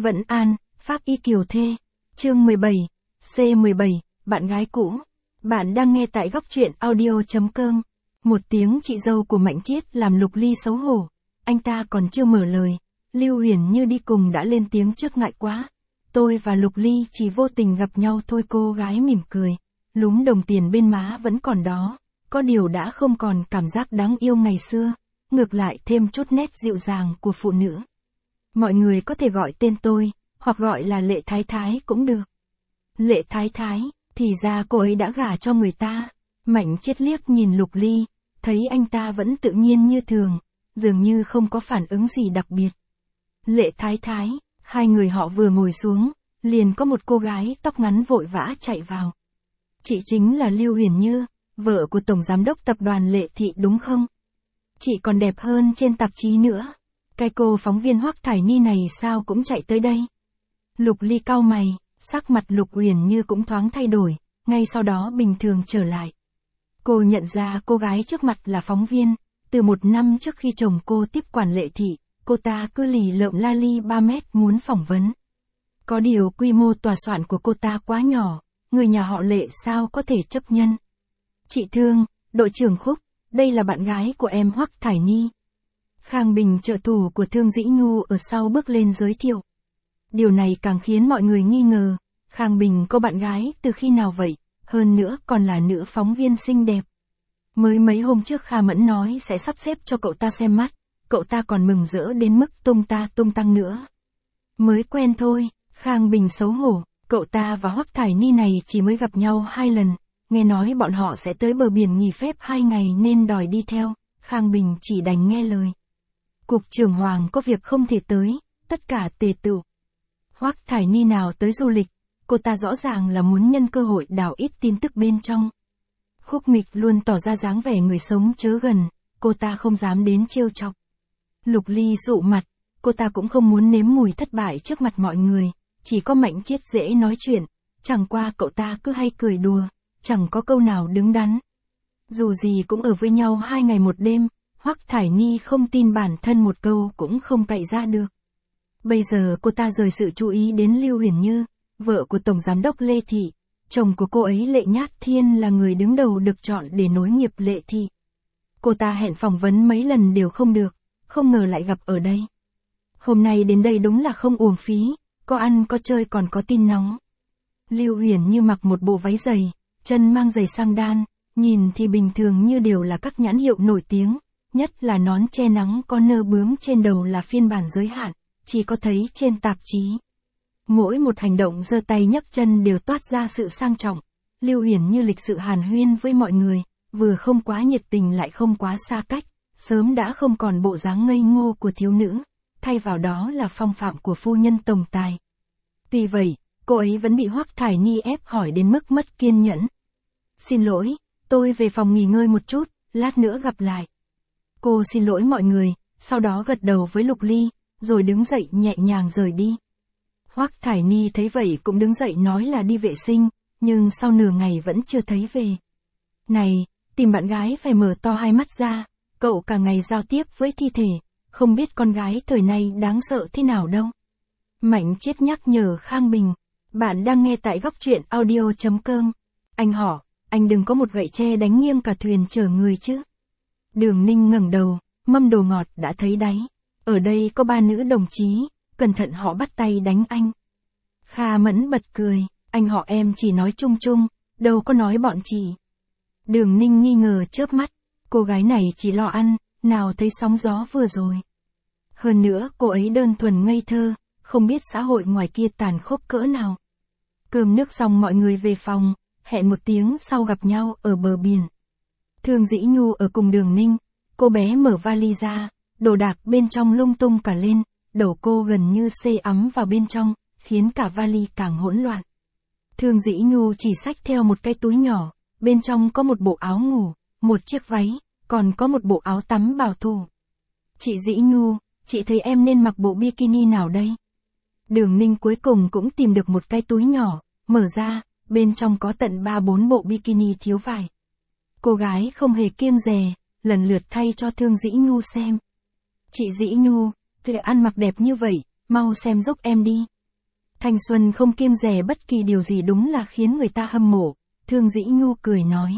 Vẫn An, Pháp Y Kiều Thê. Chương 17. C17, bạn gái cũ. Bạn đang nghe tại góc truyện audio.com. Một tiếng chị dâu của Mạnh Chiết làm Lục Ly xấu hổ. Anh ta còn chưa mở lời. Lưu Huyền Như đi cùng đã lên tiếng trước, ngại quá. Tôi và Lục Ly chỉ vô tình gặp nhau thôi. Cô gái mỉm cười. Lúm đồng tiền bên má vẫn còn đó. Có điều đã không còn cảm giác đáng yêu ngày xưa. Ngược lại thêm chút nét dịu dàng của phụ nữ. Mọi người có thể gọi tên tôi, hoặc gọi là Lệ Thái Thái cũng được. Lệ Thái Thái, thì ra cô ấy đã gả cho người ta. Mạnh Chiết liếc nhìn Lục Ly, thấy anh ta vẫn tự nhiên như thường, dường như không có phản ứng gì đặc biệt. Lệ Thái Thái, hai người họ vừa ngồi xuống, liền có một cô gái tóc ngắn vội vã chạy vào. Chị chính là Lưu Huyền Như, vợ của Tổng Giám đốc Tập đoàn Lệ Thị đúng không? Chị còn đẹp hơn trên tạp chí nữa. Cái cô phóng viên Hoắc Thải Ni này sao cũng chạy tới đây? Lục Ly cau mày, sắc mặt Lục Huyền Như cũng thoáng thay đổi, ngay sau đó bình thường trở lại. Cô nhận ra cô gái trước mặt là phóng viên, từ một năm trước khi chồng cô tiếp quản Lệ Thị, cô ta cứ lì lợm la li 3 mét muốn phỏng vấn. Có điều quy mô tòa soạn của cô ta quá nhỏ, người nhà họ Lệ sao có thể chấp nhận. Chị Thương, đội trưởng Khúc, đây là bạn gái của em Hoắc Thải Ni. Khang Bình, trợ thủ của Thương Dĩ Nhu ở sau bước lên giới thiệu. Điều này càng khiến mọi người nghi ngờ, Khang Bình có bạn gái từ khi nào vậy, hơn nữa còn là nữ phóng viên xinh đẹp. Mới mấy hôm trước Kha Mẫn nói sẽ sắp xếp cho cậu ta xem mắt, cậu ta còn mừng rỡ đến mức tung ta tung tăng nữa. Mới quen thôi, Khang Bình xấu hổ, cậu ta và Hoắc Thải Ni này chỉ mới gặp nhau 2 lần, nghe nói bọn họ sẽ tới bờ biển nghỉ phép 2 ngày nên đòi đi theo, Khang Bình chỉ đành nghe lời. Cục trưởng Hoàng có việc không thể tới, tất cả tề tựu. Hoắc Thải Ni nào tới du lịch, cô ta rõ ràng là muốn nhân cơ hội đào ít tin tức bên trong. Khúc Mịch luôn tỏ ra dáng vẻ người sống chớ gần, cô ta không dám đến trêu chọc. Lục Ly dụ mặt, cô ta cũng không muốn nếm mùi thất bại trước mặt mọi người, chỉ có Mạnh Chiết dễ nói chuyện, chẳng qua cậu ta cứ hay cười đùa, chẳng có câu nào đứng đắn. Dù gì cũng ở với nhau 2 ngày 1 đêm, Hoắc Thải Ni không tin bản thân một câu cũng không cậy ra được. Bây giờ cô ta rời sự chú ý đến Lưu Huyền Như, vợ của Tổng Giám đốc Lê Thị, chồng của cô ấy Lệ Nhát Thiên là người đứng đầu được chọn để nối nghiệp Lệ Thị. Cô ta hẹn phỏng vấn mấy lần đều không được, không ngờ lại gặp ở đây. Hôm nay đến đây đúng là không uổng phí, có ăn có chơi còn có tin nóng. Lưu Huyền Như mặc một bộ váy dày, chân mang giày sang đan, nhìn thì bình thường như đều là các nhãn hiệu nổi tiếng, nhất là nón che nắng có nơ bướm trên đầu là phiên bản giới hạn, chỉ có thấy trên tạp chí. Mỗi một hành động giơ tay nhấc chân đều toát ra sự sang trọng. Lưu Huyền Như lịch sự hàn huyên với mọi người, vừa không quá nhiệt tình lại không quá xa cách, sớm đã không còn bộ dáng ngây ngô của thiếu nữ, thay vào đó là phong phạm của phu nhân tổng tài. Tuy vậy, cô ấy vẫn bị Hoắc Thải Ni ép hỏi đến mức mất kiên nhẫn. Xin lỗi, tôi về phòng nghỉ ngơi một chút, lát nữa gặp lại. Cô xin lỗi mọi người, sau đó gật đầu với Lục Ly, rồi đứng dậy nhẹ nhàng rời đi. Hoắc Thải Ni thấy vậy cũng đứng dậy nói là đi vệ sinh, nhưng sau nửa ngày vẫn chưa thấy về. Này, tìm bạn gái phải mở to hai mắt ra, cậu cả ngày giao tiếp với thi thể, không biết con gái thời nay đáng sợ thế nào đâu. Mạnh Chiết nhắc nhở Khang Bình, bạn đang nghe tại góc truyện audio.com. Anh họ, anh đừng có một gậy tre đánh nghiêng cả thuyền chở người chứ. Đường Ninh ngẩng đầu, mâm đồ ngọt đã thấy đáy. Ở đây có 3 nữ đồng chí, cẩn thận họ bắt tay đánh anh. Kha Mẫn bật cười, anh họ em chỉ nói chung chung, đâu có nói bọn chị. Đường Ninh nghi ngờ chớp mắt, cô gái này chỉ lo ăn, nào thấy sóng gió vừa rồi. Hơn nữa cô ấy đơn thuần ngây thơ, không biết xã hội ngoài kia tàn khốc cỡ nào. Cơm nước xong mọi người về phòng, hẹn 1 tiếng sau gặp nhau ở bờ biển. Thương Dĩ Nhu ở cùng Đường Ninh, cô bé mở vali ra, đồ đạc bên trong lung tung cả lên, đầu cô gần như xê ắm vào bên trong, khiến cả vali càng hỗn loạn. Thương Dĩ Nhu chỉ xách theo một cái túi nhỏ, bên trong có một bộ áo ngủ, một chiếc váy, còn có một bộ áo tắm bảo thủ. Chị Dĩ Nhu, chị thấy em nên mặc bộ bikini nào đây? Đường Ninh cuối cùng cũng tìm được một cái túi nhỏ, mở ra, bên trong có tận 3-4 bộ bikini thiếu vải. Cô gái không hề kiêng dè, lần lượt thay cho Thương Dĩ Nhu xem. Chị Dĩ Nhu, thì ăn mặc đẹp như vậy, mau xem giúp em đi. Thanh xuân không kiêng dè bất kỳ điều gì đúng là khiến người ta hâm mộ, Thương Dĩ Nhu cười nói.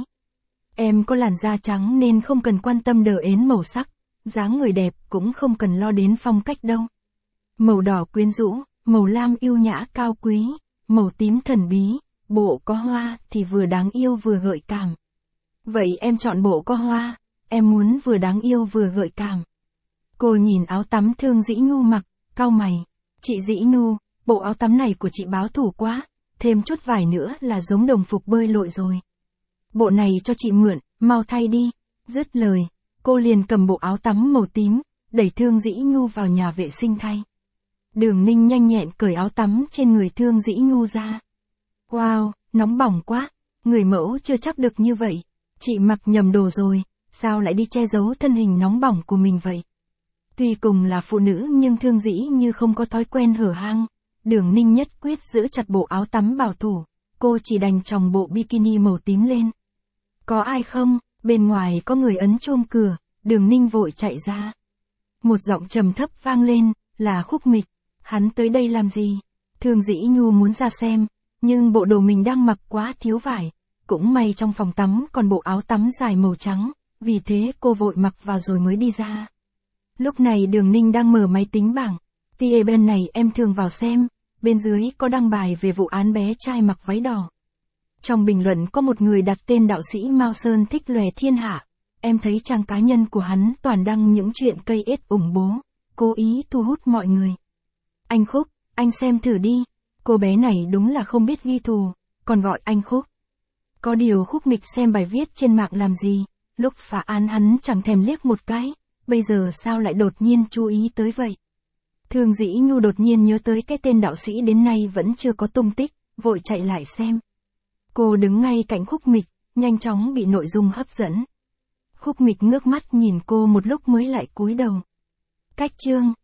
Em có làn da trắng nên không cần quan tâm đờ ến màu sắc, dáng người đẹp cũng không cần lo đến phong cách đâu. Màu đỏ quyến rũ, màu lam yêu nhã cao quý, màu tím thần bí, bộ có hoa thì vừa đáng yêu vừa gợi cảm. Vậy em chọn bộ có hoa, em muốn vừa đáng yêu vừa gợi cảm. Cô nhìn áo tắm Thương Dĩ Nhu mặc, cau mày. Chị Dĩ Nhu, bộ áo tắm này của chị báo thủ quá, thêm chút vải nữa là giống đồng phục bơi lội rồi. Bộ này cho chị mượn, mau thay đi. Dứt lời, cô liền cầm bộ áo tắm màu tím, đẩy Thương Dĩ Nhu vào nhà vệ sinh thay. Đường Ninh nhanh nhẹn cởi áo tắm trên người Thương Dĩ Nhu ra. Wow, nóng bỏng quá, người mẫu chưa chắc được như vậy. Chị mặc nhầm đồ rồi, sao lại đi che giấu thân hình nóng bỏng của mình vậy? Tuy cùng là phụ nữ nhưng Thương Dĩ Như không có thói quen hở hang. Đường Ninh nhất quyết giữ chặt bộ áo tắm bảo thủ, cô chỉ đành chòng bộ bikini màu tím lên. Có ai không? Bên ngoài có người ấn chuông cửa, Đường Ninh vội chạy ra. Một giọng trầm thấp vang lên, là Khúc Mịch. Hắn tới đây làm gì? Thương Dĩ Nhu muốn ra xem, nhưng bộ đồ mình đang mặc quá thiếu vải. Cũng may trong phòng tắm còn bộ áo tắm dài màu trắng, vì thế cô vội mặc vào rồi mới đi ra. Lúc này Đường Ninh đang mở máy tính bảng. Tia bên này em thường vào xem, bên dưới có đăng bài về vụ án bé trai mặc váy đỏ. Trong bình luận có một người đặt tên đạo sĩ Mao Sơn thích lòe thiên hạ. Em thấy trang cá nhân của hắn toàn đăng những chuyện cây ết ủng bố, cố ý thu hút mọi người. Anh Khúc, anh xem thử đi, cô bé này đúng là không biết ghi thù, còn gọi anh Khúc. Có điều Khúc Mịch xem bài viết trên mạng làm gì, lúc phá án hắn chẳng thèm liếc một cái, bây giờ sao lại đột nhiên chú ý tới vậy? Thương Dĩ Nhu đột nhiên nhớ tới cái tên đạo sĩ đến nay vẫn chưa có tung tích, vội chạy lại xem. Cô đứng ngay cạnh Khúc Mịch, nhanh chóng bị nội dung hấp dẫn. Khúc Mịch ngước mắt nhìn cô một lúc mới lại cúi đầu. Cách chương